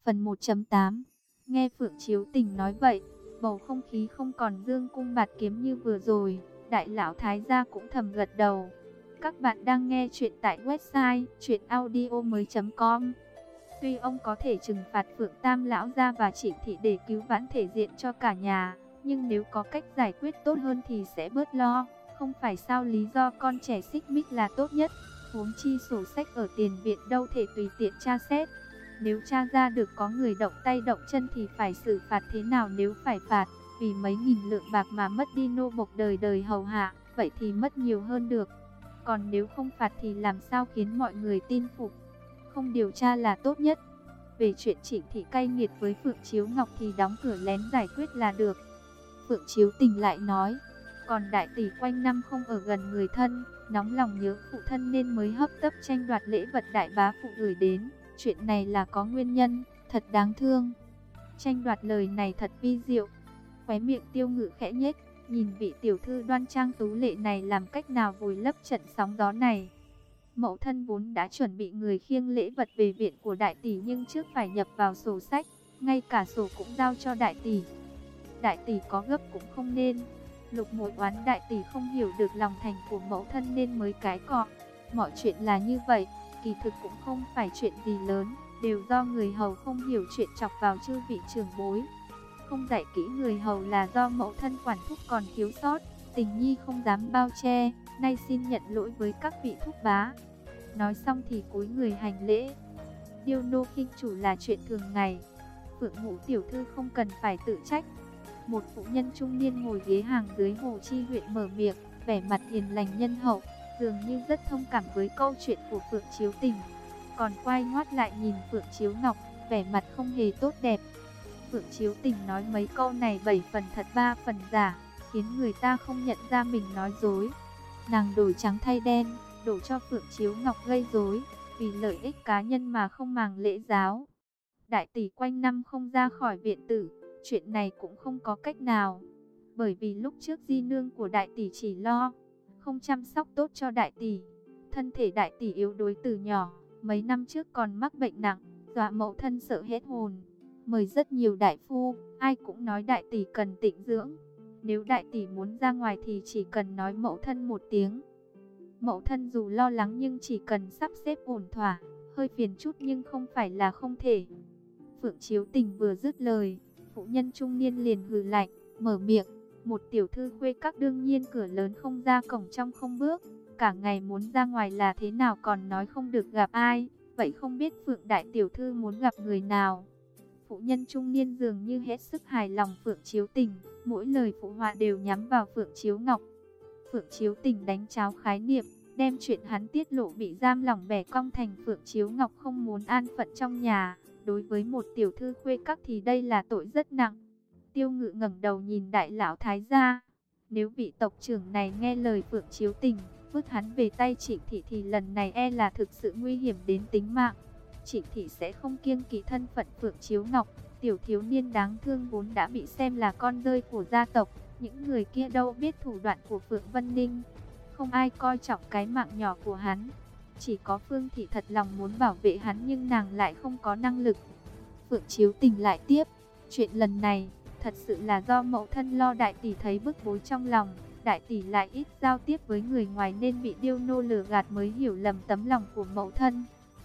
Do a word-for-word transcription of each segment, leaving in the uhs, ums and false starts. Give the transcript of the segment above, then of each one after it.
Phần một chấm tám. Nghe Phượng Chiếu Tình nói vậy, bầu không khí không còn dương cung bạt kiếm như vừa rồi. Đại lão thái gia cũng thầm gật đầu. Các bạn đang nghe chuyện tại website truyện audio mới chấm com. Tuy ông có thể trừng phạt Phượng Tam lão gia và Trịnh thị để cứu vãn thể diện cho cả nhà, nhưng nếu có cách giải quyết tốt hơn thì sẽ bớt lo. Không phải sao lý do con trẻ xích mích là tốt nhất. Huống chi sổ sách ở tiền viện đâu thể tùy tiện tra xét. Nếu tra ra được có người động tay động chân thì phải xử phạt thế nào nếu phải phạt? Vì mấy nghìn lượng bạc mà mất đi nô bộc đời đời hầu hạ, vậy thì mất nhiều hơn được. Còn nếu không phạt thì làm sao khiến mọi người tin phục? Không điều tra là tốt nhất. Về chuyện Trịnh thị cay nghiệt với Phượng Chiếu Ngọc thì đóng cửa lén giải quyết là được. Phượng Chiếu Tình lại nói, còn đại tỷ quanh năm không ở gần người thân, nóng lòng nhớ phụ thân nên mới hấp tấp tranh đoạt lễ vật đại bá phụ gửi đến. Chuyện này là có nguyên nhân, thật đáng thương. Tranh đoạt lời này thật vi diệu. Khóe miệng Tiêu Ngự khẽ nhếch, nhìn vị tiểu thư đoan trang tú lệ này làm cách nào vùi lấp trận sóng gió này. Mẫu thân vốn đã chuẩn bị người khiêng lễ vật về viện của đại tỷ, nhưng trước phải nhập vào sổ sách, ngay cả sổ cũng giao cho đại tỷ. Đại tỷ có gấp cũng không nên. Lục Muội oán đại tỷ không hiểu được lòng thành của mẫu thân nên mới cái cọ. Mọi chuyện là như vậy, kỳ thực cũng không phải chuyện gì lớn, đều do người hầu không hiểu chuyện chọc vào chư vị trưởng bối. Không dạy kỹ người hầu là do mẫu thân quản thúc còn thiếu sót. Tình nhi không dám bao che, nay xin nhận lỗi với các vị thúc bá. Nói xong thì cúi người hành lễ. Điêu nô khinh chủ là chuyện thường ngày, Phượng Ngũ tiểu thư không cần phải tự trách. Một phụ nhân trung niên ngồi ghế hàng dưới Hồ Chi huyện mở miệng, vẻ mặt hiền lành nhân hậu, dường như rất thông cảm với câu chuyện của Phượng Chiếu Tình. Còn quay ngoắt lại nhìn Phượng Chiếu Ngọc, vẻ mặt không hề tốt đẹp. Phượng Chiếu Tình nói mấy câu này bảy phần thật ba phần giả, khiến người ta không nhận ra mình nói dối. Nàng đổi trắng thay đen, đổ cho Phượng Chiếu Ngọc gây rối, vì lợi ích cá nhân mà không màng lễ giáo. Đại tỷ quanh năm không ra khỏi viện tử, chuyện này cũng không có cách nào. Bởi vì lúc trước di nương của đại tỷ chỉ lo không chăm sóc tốt cho đại tỷ. Thân thể đại tỷ yếu đuối từ nhỏ, mấy năm trước còn mắc bệnh nặng, dọa mẫu thân sợ hết hồn. Mời rất nhiều đại phu, ai cũng nói đại tỷ cần tĩnh dưỡng. Nếu đại tỷ muốn ra ngoài thì chỉ cần nói mẫu thân một tiếng. Mẫu thân dù lo lắng nhưng chỉ cần sắp xếp ổn thỏa, hơi phiền chút nhưng không phải là không thể. Phượng Chiếu Tình vừa dứt lời, phụ nhân trung niên liền hừ lạnh, mở miệng. Một tiểu thư khuê các đương nhiên cửa lớn không ra cổng trong không bước. Cả ngày muốn ra ngoài là thế nào còn nói không được gặp ai. Vậy không biết Phượng đại tiểu thư muốn gặp người nào? Phụ nhân trung niên dường như hết sức hài lòng Phượng Chiếu Tình, mỗi lời phụ họa đều nhắm vào Phượng Chiếu Ngọc. Phượng Chiếu Tình đánh tráo khái niệm, đem chuyện hắn tiết lộ bị giam lỏng bẻ cong thành Phượng Chiếu Ngọc không muốn an phận trong nhà. Đối với một tiểu thư khuê các thì đây là tội rất nặng. Tiêu Ngự ngẩng đầu nhìn đại lão thái gia. Nếu vị tộc trưởng này nghe lời Phượng Chiếu Tình, vứt hắn về tay Trịnh thị thì lần này e là thực sự nguy hiểm đến tính mạng. Trịnh thị sẽ không kiêng kỵ thân phận Phượng Chiếu Ngọc. Tiểu thiếu niên đáng thương vốn đã bị xem là con rơi của gia tộc. Những người kia đâu biết thủ đoạn của Phượng Vân Ninh. Không ai coi trọng cái mạng nhỏ của hắn. Chỉ có Phương thị thật lòng muốn bảo vệ hắn nhưng nàng lại không có năng lực. Phượng Chiếu Tình lại tiếp, chuyện lần này thật sự là do mẫu thân lo đại tỷ thấy bức bối trong lòng. Đại tỷ lại ít giao tiếp với người ngoài nên bị điêu nô lừa gạt mới hiểu lầm tấm lòng của mẫu thân.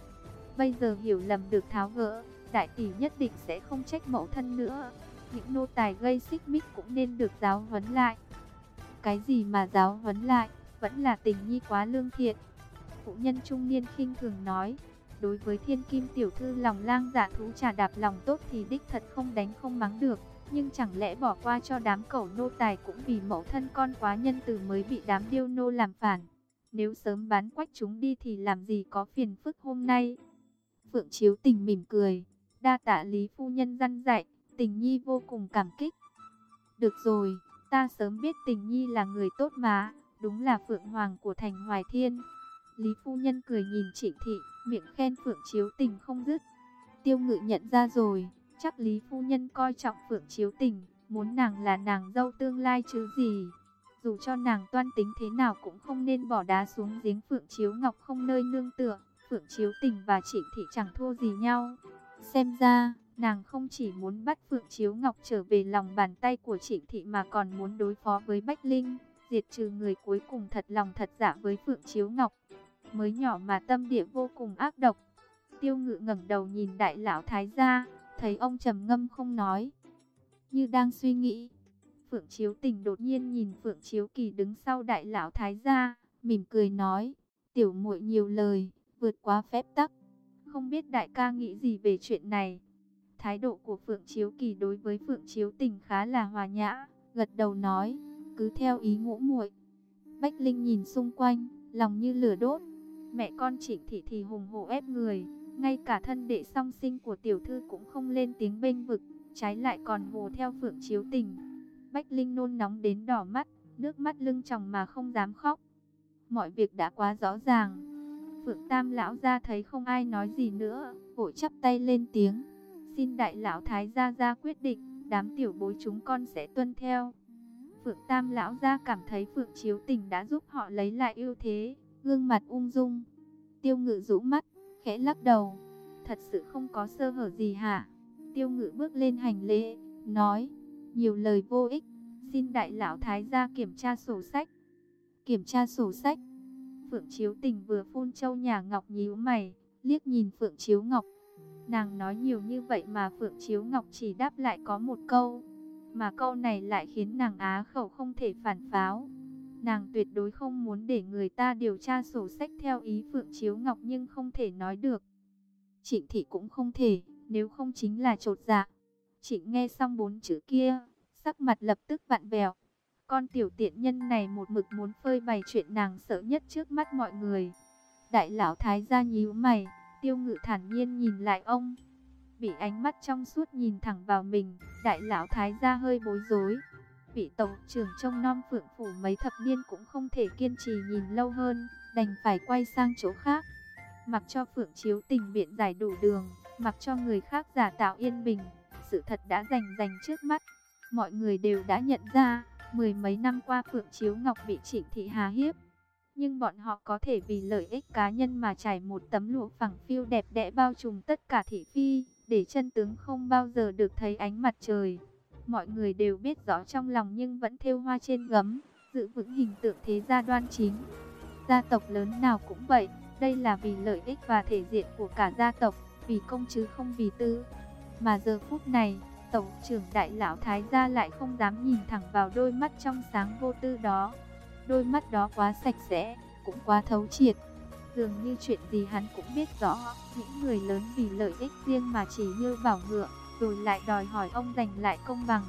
Bây giờ hiểu lầm được tháo gỡ, đại tỷ nhất định sẽ không trách mẫu thân nữa. Những nô tài gây xích mích cũng nên được giáo huấn lại. Cái gì mà giáo huấn lại, vẫn là Tình nhi quá lương thiện. Phụ nhân trung niên khinh thường nói, đối với thiên kim tiểu thư lòng lang dạ thú trà đạp lòng tốt thì đích thật không đánh không mắng được. Nhưng chẳng lẽ bỏ qua cho đám cẩu nô tài cũng vì mẫu thân con quá nhân từ mới bị đám điêu nô làm phản. Nếu sớm bán quách chúng đi thì làm gì có phiền phức hôm nay. Phượng Chiếu Tình mỉm cười, đa tạ Lý phu nhân răn dạy, Tình nhi vô cùng cảm kích. Được rồi, ta sớm biết Tình nhi là người tốt mà, đúng là Phượng Hoàng của thành Hoài Thiên. Lý phu nhân cười nhìn Trịnh thị, miệng khen Phượng Chiếu Tình không dứt. Tiêu Ngự nhận ra rồi, chắc Lý phu nhân coi trọng Phượng Chiếu Tình, muốn nàng là nàng dâu tương lai chứ gì. Dù cho nàng toan tính thế nào cũng không nên bỏ đá xuống giếng. Phượng Chiếu Ngọc không nơi nương tựa, Phượng Chiếu Tình và Trịnh thị chẳng thua gì nhau. Xem ra, Nàng không chỉ muốn bắt Phượng Chiếu Ngọc trở về lòng bàn tay của Trịnh Thị mà còn muốn đối phó với Bách Linh, diệt trừ người cuối cùng thật lòng thật dạ với Phượng Chiếu Ngọc. Mới nhỏ mà tâm địa vô cùng ác độc. Tiêu Ngự ngẩng đầu nhìn đại lão thái gia, thấy ông trầm ngâm không nói, như đang suy nghĩ. Phượng Chiếu Tình đột nhiên nhìn Phượng Chiếu Kỳ đứng sau đại lão thái gia, mỉm cười nói: "Tiểu muội nhiều lời, vượt quá phép tắc. Không biết đại ca nghĩ gì về chuyện này?" Thái độ của Phượng Chiếu Kỳ đối với Phượng Chiếu Tình khá là hòa nhã, gật đầu nói: "Cứ theo ý ngũ muội." Bách Linh nhìn xung quanh, lòng như lửa đốt. Mẹ con Trịnh Thị thì hùng hổ ép người, ngay cả thân đệ song sinh của tiểu thư cũng không lên tiếng bênh vực, trái lại còn hùa theo Phượng Chiếu Tình. Bách Linh nôn nóng đến đỏ mắt, nước mắt lưng tròng mà không dám khóc. Mọi việc đã quá rõ ràng. Phượng Tam lão gia thấy không ai nói gì nữa, vội chắp tay lên tiếng: "Xin đại lão thái gia ra quyết định, đám tiểu bối chúng con sẽ tuân theo." Phượng Tam lão gia cảm thấy Phượng Chiếu Tình đã giúp họ lấy lại ưu thế, gương mặt ung dung. Tiêu Ngự rũ mắt, khẽ lắc đầu: "Thật sự không có sơ hở gì hả?" Tiêu Ngự bước lên hành lễ, nói: "Nhiều lời vô ích, xin đại lão thái gia kiểm tra sổ sách." Kiểm tra sổ sách? Phượng Chiếu Tình vừa phun châu nhà Ngọc nhíu mày, liếc nhìn Phượng Chiếu Ngọc. Nàng nói nhiều như vậy mà Phượng Chiếu Ngọc chỉ đáp lại có một câu, mà câu này lại khiến nàng á khẩu không thể phản pháo. Nàng tuyệt đối không muốn để người ta điều tra sổ sách theo ý Phượng Chiếu Ngọc, nhưng không thể nói được. Trịnh Thị cũng không thể, nếu không chính là chột dạ. Trịnh nghe xong bốn chữ kia, sắc mặt lập tức vặn vẹo. Con tiểu tiện nhân này một mực muốn phơi bày chuyện nàng sợ nhất trước mắt mọi người. Đại lão thái gia nhíu mày, Tiêu Ngự thản nhiên nhìn lại ông. Bị ánh mắt trong suốt nhìn thẳng vào mình, đại lão thái gia hơi bối rối. Vị tổng trưởng trông nom Phượng phủ mấy thập niên cũng không thể kiên trì nhìn lâu hơn, đành phải quay sang chỗ khác. Mặc cho Phượng Chiếu Tình biện giải đủ đường, mặc cho người khác giả tạo yên bình, sự thật đã rành rành trước mắt. Mọi người đều đã nhận ra, mười mấy năm qua Phượng Chiếu Ngọc bị Trịnh Thị hà hiếp. Nhưng bọn họ có thể vì lợi ích cá nhân mà trải một tấm lụa phẳng phiu đẹp đẽ bao trùm tất cả thị phi, để chân tướng không bao giờ được thấy ánh mặt trời. Mọi người đều biết rõ trong lòng nhưng vẫn thêu hoa trên gấm, giữ vững hình tượng thế gia đoan chính. Gia tộc lớn nào cũng vậy, đây là vì lợi ích và thể diện của cả gia tộc, vì công chứ không vì tư. Mà giờ phút này, tổng trưởng đại lão thái gia lại không dám nhìn thẳng vào đôi mắt trong sáng vô tư đó. Đôi mắt đó quá sạch sẽ, cũng quá thấu triệt. Dường như chuyện gì hắn cũng biết rõ, những người lớn vì lợi ích riêng mà chỉ như bảo ngựa, rồi lại đòi hỏi ông giành lại công bằng.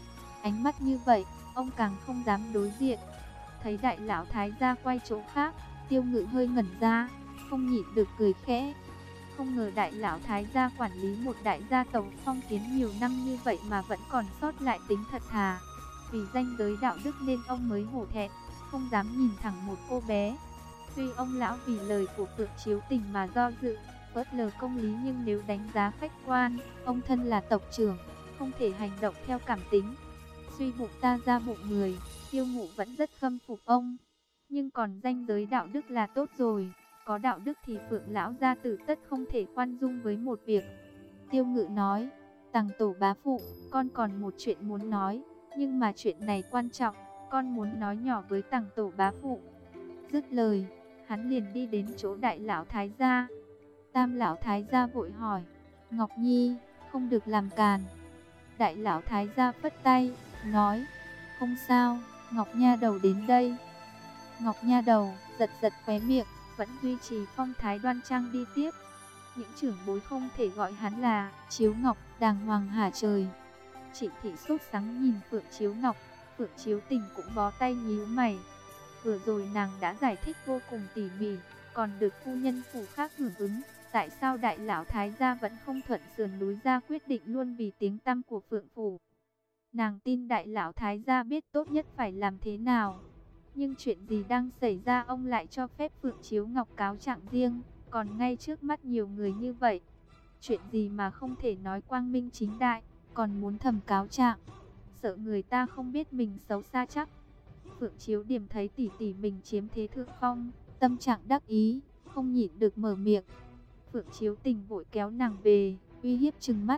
Ánh mắt như vậy, ông càng không dám đối diện. Thấy đại lão thái gia quay chỗ khác, Tiêu Ngự hơi ngẩn ra, không nhịn được cười khẽ. Không ngờ đại lão thái gia quản lý một đại gia tộc phong kiến nhiều năm như vậy mà vẫn còn sót lại tính thật thà. Vì ranh giới đạo đức nên ông mới hổ thẹn, không dám nhìn thẳng một cô bé. Tuy ông lão vì lời của Phượng Chiếu Tình mà do dự, phớt lờ công lý, nhưng nếu đánh giá khách quan, ông thân là tộc trưởng, không thể hành động theo cảm tính. Suy bụng ta ra bụng người, Tiêu Ngụ vẫn rất khâm phục ông. Nhưng còn ranh giới đạo đức là tốt rồi, có đạo đức thì Phượng lão gia tử tất không thể khoan dung với một việc. Tiêu Ngự nói: "Tằng tổ bá phụ, con còn một chuyện muốn nói, nhưng mà chuyện này quan trọng, con muốn nói nhỏ với Tằng tổ bá phụ." Dứt lời, hắn liền đi đến chỗ đại lão thái gia. Tam lão thái gia vội hỏi: "Ngọc Nhi, không được làm càn." Đại lão thái gia phất tay, nói: "Không sao, Ngọc nha đầu đến đây." Ngọc nha đầu giật giật khóe miệng, vẫn duy trì phong thái đoan trang đi tiếp. Những trưởng bối không thể gọi hắn là Chiếu Ngọc, đàng hoàng hả trời. Trịnh Thị sốt sắng nhìn Phượng Chiếu Ngọc, Phượng Chiếu Tình cũng bó tay nhíu mày. Vừa rồi nàng đã giải thích vô cùng tỉ mỉ, còn được phu nhân phủ khác hưởng ứng. Tại sao đại lão thái gia vẫn không thuận sườn núi ra quyết định luôn vì tiếng tăm của Phượng phủ? Nàng tin đại lão thái gia biết tốt nhất phải làm thế nào. Nhưng chuyện gì đang xảy ra, ông lại cho phép Phượng Chiếu Ngọc cáo trạng riêng, còn ngay trước mắt nhiều người như vậy? Chuyện gì mà không thể nói quang minh chính đại, còn muốn thầm cáo trạng? Sợ người ta không biết mình xấu xa chắc. Phượng Chiếu Điềm thấy tỷ tỷ mình chiếm thế thượng phong, tâm trạng đắc ý, không nhịn được mở miệng. Phượng Chiếu Tình vội kéo nàng về, uy hiếp trừng mắt: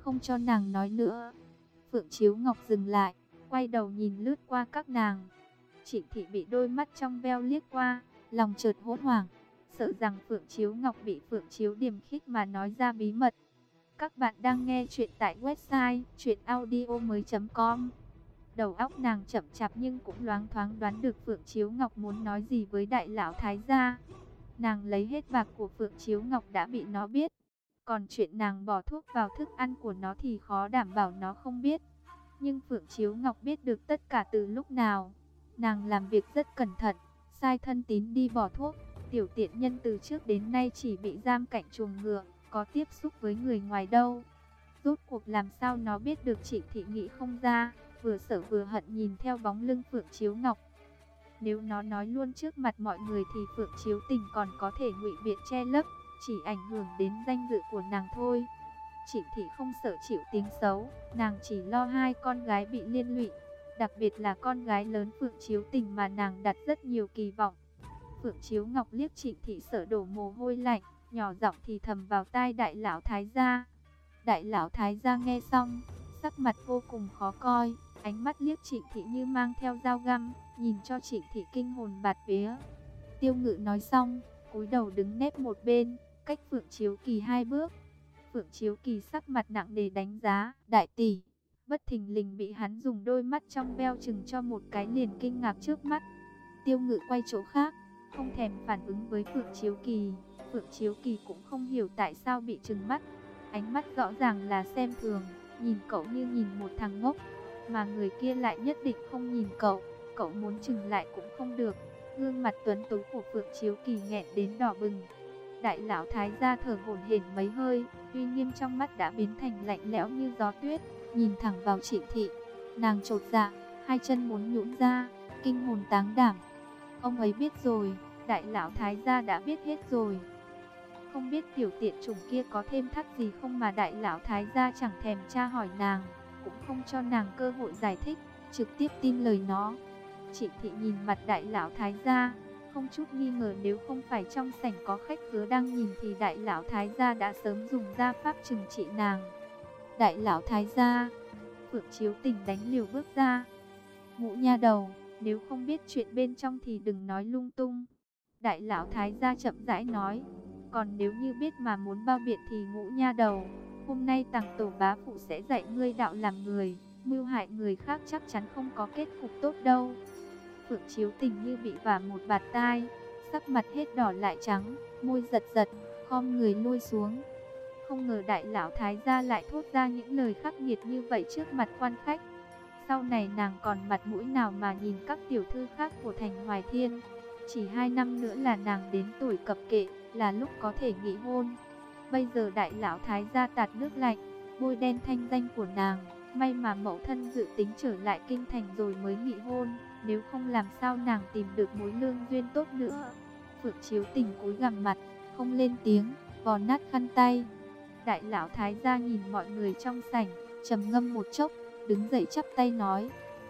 không cho nàng nói nữa. Phượng Chiếu Ngọc dừng lại, quay đầu nhìn lướt qua các nàng. Trịnh Thị bị đôi mắt trong veo liếc qua, lòng chợt hốt hoảng, sợ rằng Phượng Chiếu Ngọc bị Phượng Chiếu Điềm khích mà nói ra bí mật. Các bạn đang nghe chuyện tại website truyện audio mới chấm com. Đầu óc nàng chậm chạp nhưng cũng loáng thoáng đoán được Phượng Chiếu Ngọc muốn nói gì với đại lão thái gia. Nàng lấy hết bạc của Phượng Chiếu Ngọc đã bị nó biết. Còn chuyện nàng bỏ thuốc vào thức ăn của nó thì khó đảm bảo nó không biết. Nhưng Phượng Chiếu Ngọc biết được tất cả từ lúc nào. Nàng làm việc rất cẩn thận, sai thân tín đi bỏ thuốc. Tiểu tiện nhân từ trước đến nay chỉ bị giam cạnh chuồng ngựa, có tiếp xúc với người ngoài đâu. Rốt cuộc làm sao nó biết được Trịnh Thị nghĩ không ra, vừa sợ vừa hận nhìn theo bóng lưng Phượng Chiếu Ngọc. Nếu nó nói luôn trước mặt mọi người thì Phượng Chiếu Tình còn có thể ngụy biện che lấp, chỉ ảnh hưởng đến danh dự của nàng thôi. Trịnh Thị không sợ chịu tiếng xấu, nàng chỉ lo hai con gái bị liên lụy, đặc biệt là con gái lớn Phượng Chiếu Tình mà nàng đặt rất nhiều kỳ vọng. Phượng Chiếu Ngọc liếc Trịnh Thị sợ đổ mồ hôi lạnh, nhỏ giọng thì thầm vào tai đại lão thái gia. Đại lão thái gia nghe xong, sắc mặt vô cùng khó coi, ánh mắt liếc Trịnh Thị như mang theo dao găm, nhìn cho Trịnh Thị kinh hồn bạt vía. Tiêu Ngự nói xong, cúi đầu đứng nép một bên, cách Phượng Chiếu Kỳ hai bước. Phượng Chiếu Kỳ sắc mặt nặng nề đánh giá, đại tỷ, bất thình lình bị hắn dùng đôi mắt trong veo chừng cho một cái liền kinh ngạc trước mắt. Tiêu Ngự quay chỗ khác, không thèm phản ứng với Phượng Chiếu Kỳ. Phượng Chiếu Kỳ cũng không hiểu tại sao bị trừng mắt. Ánh mắt rõ ràng là xem thường, nhìn cậu như nhìn một thằng ngốc, mà người kia lại nhất định không nhìn cậu. Cậu muốn chừng lại cũng không được. Gương mặt tuấn tú của Phượng Chiếu Kỳ nghẹn đến đỏ bừng. Đại lão thái gia thở hổn hển mấy hơi, uy nghiêm trong mắt đã biến thành lạnh lẽo như gió tuyết, nhìn thẳng vào Trịnh Thị. Nàng chột dạ, hai chân muốn nhũn ra, kinh hồn táng đảm. Ông ấy biết rồi, đại lão thái gia đã biết hết rồi. Không biết tiểu tiện chủng kia có thêm thắt gì không mà đại lão thái gia chẳng thèm tra hỏi nàng, cũng không cho nàng cơ hội giải thích, trực tiếp tin lời nó. Trịnh Thị nhìn mặt đại lão thái gia, không chút nghi ngờ nếu không phải trong sảnh có khách khứa đang nhìn thì đại lão thái gia đã sớm dùng gia pháp trừng trị nàng. Đại lão thái gia, Phượng Chiếu Tình đánh liều bước ra. Ngũ nha đầu, nếu không biết chuyện bên trong thì đừng nói lung tung. Đại lão thái gia chậm rãi nói, còn nếu như biết mà muốn bao biện thì Ngũ nha đầu, hôm nay Tằng tổ bá phụ sẽ dạy ngươi đạo làm người, mưu hại người khác chắc chắn không có kết cục tốt đâu. Phượng Chiếu Tình như bị vả một bạt tai, sắc mặt hết đỏ lại trắng, môi giật giật, khom người lui xuống. Không ngờ đại lão thái gia lại thốt ra những lời khắc nghiệt như vậy trước mặt quan khách. Sau này nàng còn mặt mũi nào mà nhìn các tiểu thư khác của thành Hoài Thiên. Chỉ hai năm nữa là nàng đến tuổi cập kệ, là lúc có thể nghị hôn. Bây giờ đại lão thái gia tạt nước lạnh, bôi đen thanh danh của nàng. May mà mẫu thân dự tính trở lại kinh thành rồi mới nghị hôn, nếu không làm sao nàng tìm được mối lương duyên tốt nữa. Phượng Chiếu Tình cúi gằm mặt, không lên tiếng, vò nát khăn tay. Đại lão thái gia nhìn mọi người trong sảnh, trầm ngâm một chốc, đứng dậy chắp tay nói: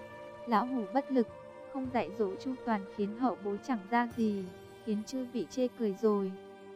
lão hủ bất lực, không dạy dỗ chu toàn khiến hậu bối chẳng ra gì, khiến chư vị chê cười rồi.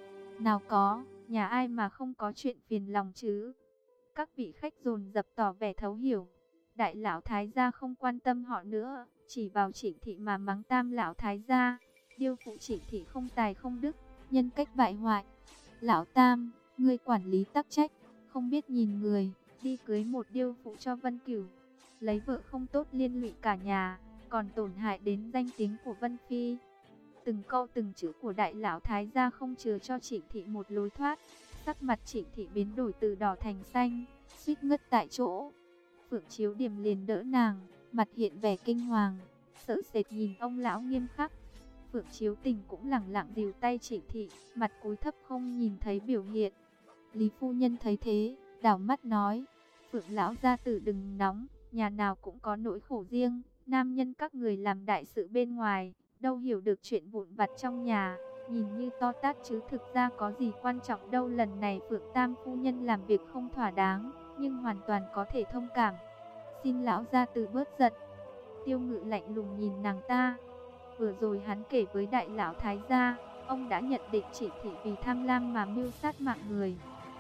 Nào có, nhà ai mà không có chuyện phiền lòng chứ? Các vị khách dồn dập tỏ vẻ thấu hiểu. Đại lão thái gia không quan tâm họ nữa, chỉ vào Trịnh Thị mà mắng tam lão thái gia. Điêu phụ Trịnh Thị không tài không đức, nhân cách bại hoại. Lão tam, ngươi quản lý tắc trách, không biết nhìn người, đi cưới một điêu phụ cho Vân Cửu. Lấy vợ không tốt liên lụy cả nhà, còn tổn hại đến danh tiếng của Vân Phi. Từng câu từng chữ của đại lão thái gia không chừa cho Trịnh Thị một lối thoát. Sắc mặt Trịnh Thị biến đổi từ đỏ thành xanh, suýt ngất tại chỗ. Phượng Chiếu Điềm liền đỡ nàng, mặt hiện vẻ kinh hoàng, sợ sệt nhìn ông lão nghiêm khắc. Phượng Chiếu Tình cũng lẳng lặng dìu tay Trịnh Thị, mặt cúi thấp không nhìn thấy biểu hiện. Lý phu nhân thấy thế, đảo mắt nói: Phượng lão gia tử đừng nóng, nhà nào cũng có nỗi khổ riêng. Nam nhân các người làm đại sự bên ngoài, đâu hiểu được chuyện vụn vặt trong nhà, nhìn như to tát chứ thực ra có gì quan trọng đâu. Lần này Phượng Tam phu nhân làm việc không thỏa đáng, nhưng hoàn toàn có thể thông cảm. Xin lão gia tử bớt giận. Tiêu Ngự lạnh lùng nhìn nàng ta. Vừa rồi hắn kể với đại lão thái gia, ông đã nhận định Trịnh Thị vì tham lam mà mưu sát mạng người.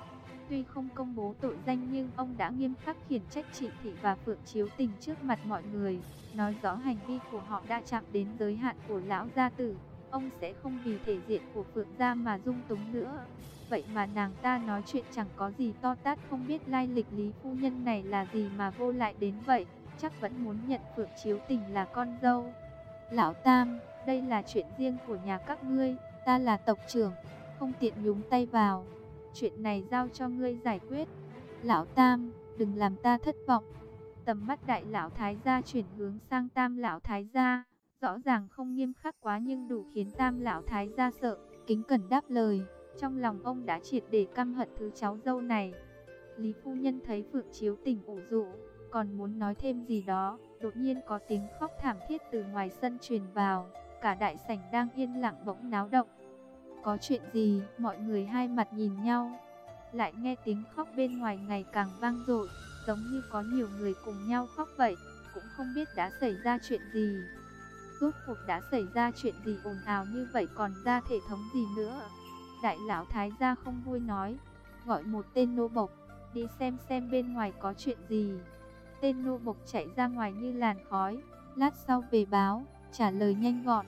Tuy không công bố tội danh nhưng ông đã nghiêm khắc khiển trách Trịnh Thị và Phượng Chiếu Tình trước mặt mọi người, nói rõ hành vi của họ đã chạm đến giới hạn của lão gia tử. Ông sẽ không vì thể diện của Phượng gia mà dung túng nữa. Vậy mà nàng ta nói chuyện chẳng có gì to tát, không biết lai lịch Lý phu nhân này là gì mà vô lại đến vậy, chắc vẫn muốn nhận Phượng Chiếu Tình là con dâu. Lão Tam, đây là chuyện riêng của nhà các ngươi, ta là tộc trưởng, không tiện nhúng tay vào. Chuyện này giao cho ngươi giải quyết. Lão Tam, đừng làm ta thất vọng. Tầm mắt đại lão thái gia chuyển hướng sang Tam lão thái gia, rõ ràng không nghiêm khắc quá nhưng đủ khiến Tam lão thái gia sợ, kính cẩn đáp lời. Trong lòng ông đã triệt để căm hận thứ cháu dâu này. Lý phu nhân thấy Phượng Chiếu Tình ủ rũ, còn muốn nói thêm gì đó, đột nhiên có tiếng khóc thảm thiết từ ngoài sân truyền vào. Cả đại sảnh đang yên lặng bỗng náo động. Có chuyện gì? Mọi người hai mặt nhìn nhau. Lại nghe tiếng khóc bên ngoài ngày càng vang dội, giống như có nhiều người cùng nhau khóc vậy. Cũng không biết đã xảy ra chuyện gì. Rốt cuộc đã xảy ra chuyện gì ồn ào như vậy, còn ra thể thống gì nữa? Đại lão thái gia không vui nói, gọi một tên nô bộc, đi xem xem bên ngoài có chuyện gì. Tên nô bộc chạy ra ngoài như làn khói, lát sau về báo, trả lời nhanh gọn.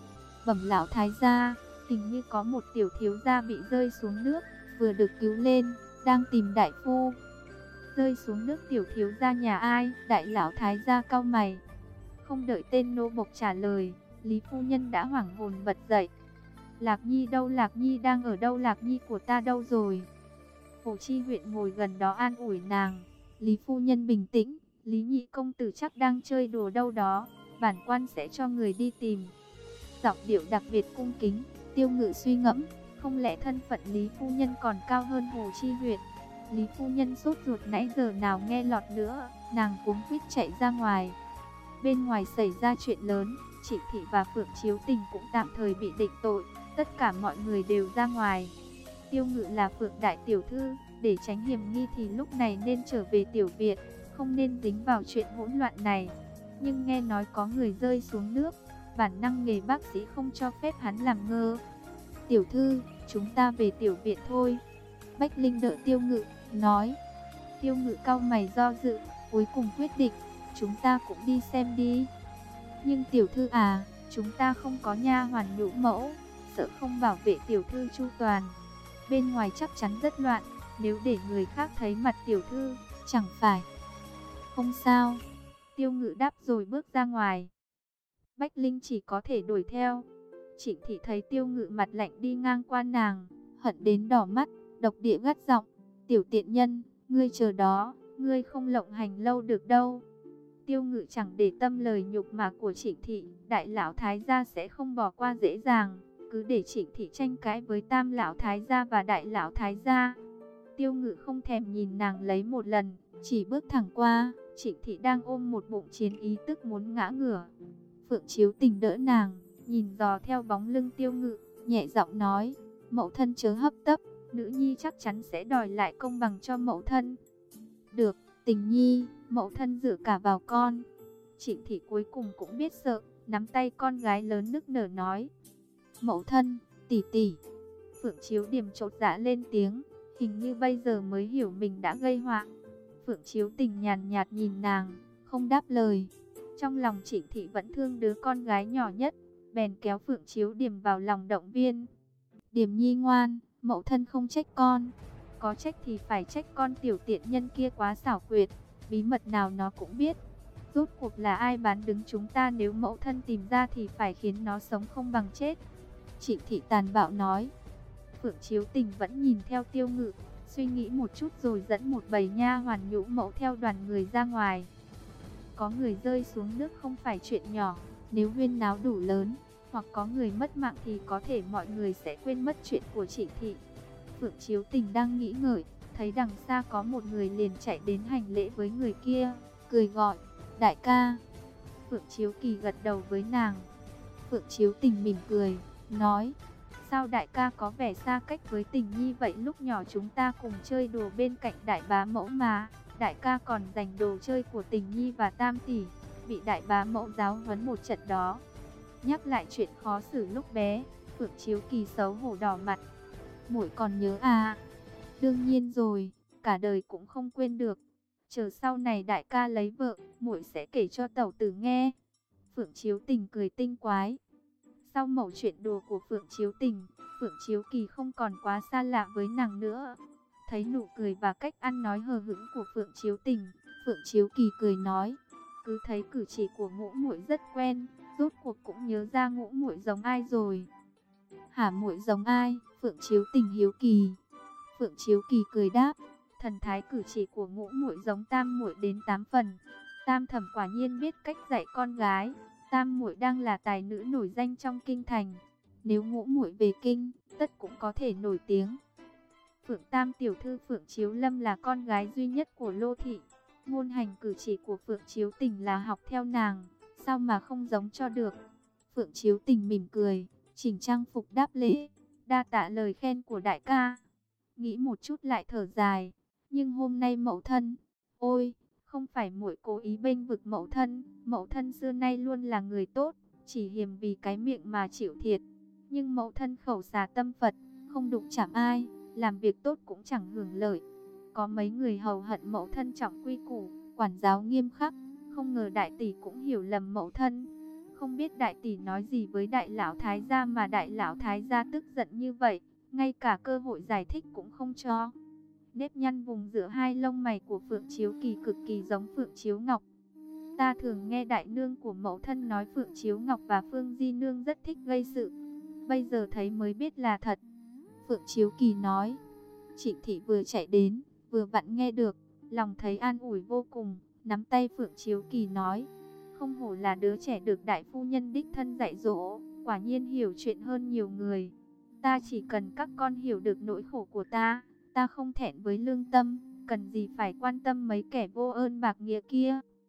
Bẩm lão thái gia, hình như có một tiểu thiếu gia bị rơi xuống nước, vừa được cứu lên, đang tìm đại phu. Rơi xuống nước tiểu thiếu gia nhà ai? Đại lão thái gia cau mày. Không đợi tên nô bộc trả lời, Lý phu nhân đã hoảng hồn bật dậy. Lạc Nhi đâu? Lạc Nhi đang ở đâu? Lạc Nhi của ta đâu rồi? Hồ Chi Huyện ngồi gần đó an ủi nàng. Lý phu nhân bình tĩnh, Lý nhị công tử chắc đang chơi đùa đâu đó, bản quan sẽ cho người đi tìm. Giọng điệu đặc biệt cung kính. Tiêu Ngự suy ngẫm, không lẽ thân phận Lý phu nhân còn cao hơn Hồ Chi Huyện? Lý phu nhân sốt ruột nãy giờ nào nghe lọt nữa, nàng cuống quýt chạy ra ngoài. Bên ngoài xảy ra chuyện lớn, Trịnh Thị và Phượng Chiếu Tình cũng tạm thời bị định tội, tất cả mọi người đều ra ngoài. Tiêu Ngự là Phượng đại tiểu thư, để tránh hiểm nghi thì lúc này nên trở về tiểu viện, không nên dính vào chuyện hỗn loạn này. Nhưng nghe nói có người rơi xuống nước, bản năng nghề bác sĩ không cho phép hắn làm ngơ. Tiểu thư, chúng ta về tiểu viện thôi. Bách Linh đợi Tiêu Ngự, nói. Tiêu Ngự cau mày do dự, cuối cùng quyết định, chúng ta cũng đi xem đi. Nhưng tiểu thư à, chúng ta không có nha hoàn nhũ mẫu, sợ không bảo vệ tiểu thư chu toàn. Bên ngoài chắc chắn rất loạn, nếu để người khác thấy mặt tiểu thư, chẳng phải. Không sao. Tiêu Ngự đáp rồi bước ra ngoài. Bách Linh chỉ có thể đuổi theo. Trịnh Thị thấy Tiêu Ngự mặt lạnh đi ngang qua nàng, hận đến đỏ mắt, độc địa gắt giọng, tiểu tiện nhân, ngươi chờ đó, ngươi không lộng hành lâu được đâu. Tiêu Ngự chẳng để tâm lời nhục mạ của Trịnh Thị, đại lão thái gia sẽ không bỏ qua dễ dàng, cứ để Trịnh Thị tranh cãi với tam lão thái gia và đại lão thái gia. Tiêu Ngự không thèm nhìn nàng lấy một lần, chỉ bước thẳng qua. Trịnh Thị đang ôm một bụng chiến ý tức muốn ngã ngửa. Phượng Chiếu Tình đỡ nàng, nhìn dò theo bóng lưng Tiêu Ngự, nhẹ giọng nói, mẫu thân chớ hấp tấp, nữ nhi chắc chắn sẽ đòi lại công bằng cho mẫu thân. Được, Tình nhi, mẫu thân dựa cả vào con. Trịnh Thị cuối cùng cũng biết sợ, nắm tay con gái lớn nức nở nói, mẫu thân, tỷ tỷ. Phượng Chiếu Điềm chột dạ lên tiếng, hình như bây giờ mới hiểu mình đã gây họa. Phượng Chiếu Tình nhàn nhạt nhìn nàng, không đáp lời. Trong lòng Trịnh Thị vẫn thương đứa con gái nhỏ nhất, bèn kéo Phượng Chiếu Điềm vào lòng động viên. Điềm nhi ngoan, mẫu thân không trách con. Có trách thì phải trách con tiểu tiện nhân kia quá xảo quyệt, bí mật nào nó cũng biết. Rốt cuộc là ai bán đứng chúng ta, nếu mẫu thân tìm ra thì phải khiến nó sống không bằng chết. Trịnh Thị tàn bạo nói. Phượng Chiếu Tình vẫn nhìn theo Tiêu Ngự, suy nghĩ một chút rồi dẫn một bầy nha hoàn nhũ mẫu theo đoàn người ra ngoài. Có người rơi xuống nước không phải chuyện nhỏ, nếu huyên náo đủ lớn, hoặc có người mất mạng thì có thể mọi người sẽ quên mất chuyện của Trịnh Thị. Phượng Chiếu Tình đang nghĩ ngợi, thấy đằng xa có một người liền chạy đến hành lễ với người kia, cười gọi, đại ca. Phượng Chiếu Kỳ gật đầu với nàng. Phượng Chiếu Tình mỉm cười, nói, sao đại ca có vẻ xa cách với Tình nhi vậy? Lúc nhỏ chúng ta cùng chơi đùa bên cạnh đại bá mẫu mà, đại ca còn giành đồ chơi của Tình nhi và Tam tỷ, bị đại bá mẫu giáo huấn một trận đó. Nhắc lại chuyện khó xử lúc bé, Phượng Chiếu Kỳ xấu hổ đỏ mặt. Muội còn nhớ à? Đương nhiên rồi, cả đời cũng không quên được. Chờ sau này đại ca lấy vợ, muội sẽ kể cho tẩu tử nghe. Phượng Chiếu Tình cười tinh quái. Sau mẩu chuyện đùa của Phượng Chiếu Tình, Phượng Chiếu Kỳ không còn quá xa lạ với nàng nữa. Thấy nụ cười và cách ăn nói hờ hững của Phượng Chiếu Tình, Phượng Chiếu Kỳ cười nói, cứ thấy cử chỉ của ngũ muội rất quen, rốt cuộc cũng nhớ ra ngũ muội giống ai rồi. Hả, muội giống ai? Phượng Chiếu Tình hiếu kỳ. Phượng Chiếu Kỳ cười đáp, thần thái cử chỉ của ngũ muội giống tam muội đến tám phần. Tam thẩm quả nhiên biết cách dạy con gái. Tam muội đang là tài nữ nổi danh trong kinh thành. Nếu ngũ muội về kinh, tất cũng có thể nổi tiếng. Phượng Tam tiểu thư Phượng Chiếu Lâm là con gái duy nhất của Lô thị. Ngôn hành cử chỉ của Phượng Chiếu Tình là học theo nàng, sao mà không giống cho được. Phượng Chiếu Tình mỉm cười, chỉnh trang phục đáp lễ, đa tạ lời khen của đại ca. Nghĩ một chút lại thở dài, nhưng hôm nay mẫu thân, ôi, không phải muội cố ý bênh vực mẫu thân, mẫu thân xưa nay luôn là người tốt, chỉ hiềm vì cái miệng mà chịu thiệt. Nhưng mẫu thân khẩu xà tâm Phật, không đụng chạm ai, làm việc tốt cũng chẳng hưởng lợi. Có mấy người hầu hận mẫu thân trọng quy củ, quản giáo nghiêm khắc, không ngờ đại tỷ cũng hiểu lầm mẫu thân. Không biết đại tỷ nói gì với đại lão thái gia mà đại lão thái gia tức giận như vậy, ngay cả cơ hội giải thích cũng không cho. Nếp nhăn vùng giữa hai lông mày của Phượng Chiếu Kỳ cực kỳ giống Phượng Chiếu Ngọc. Ta thường nghe đại nương của mẫu thân nói Phượng Chiếu Ngọc và Phương Di nương rất thích gây sự, bây giờ thấy mới biết là thật. Phượng Chiếu Kỳ nói. Trịnh thị vừa chạy đến, vừa vặn nghe được, lòng thấy an ủi vô cùng, nắm tay Phượng Chiếu Kỳ nói, không hổ là đứa trẻ được đại phu nhân đích thân dạy dỗ, quả nhiên hiểu chuyện hơn nhiều người. Ta chỉ cần các con hiểu được nỗi khổ của ta, ta không thẹn với lương tâm, cần gì phải quan tâm mấy kẻ vô ơn bạc nghĩa kia.